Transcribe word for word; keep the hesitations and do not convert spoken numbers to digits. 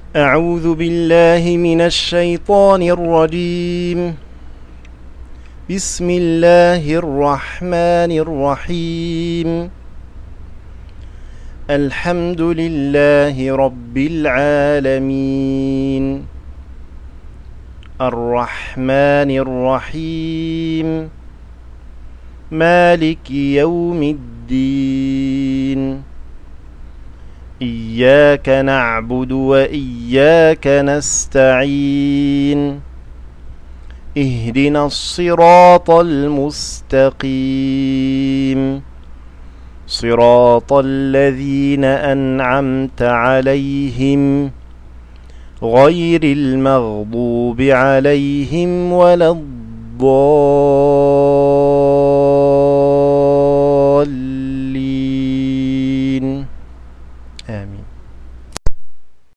أعوذ بالله من الشيطان الرجيم. بسم الله الرحمن الرحيم. الحمد لله رب العالمين، الرحمن الرحيم، مالك يوم الدين. إياك نعبد وإياك نستعين. اهدنا الصراط المستقيم، صراط الذين أنعمت عليهم غير المغضوب عليهم ولا الضالين.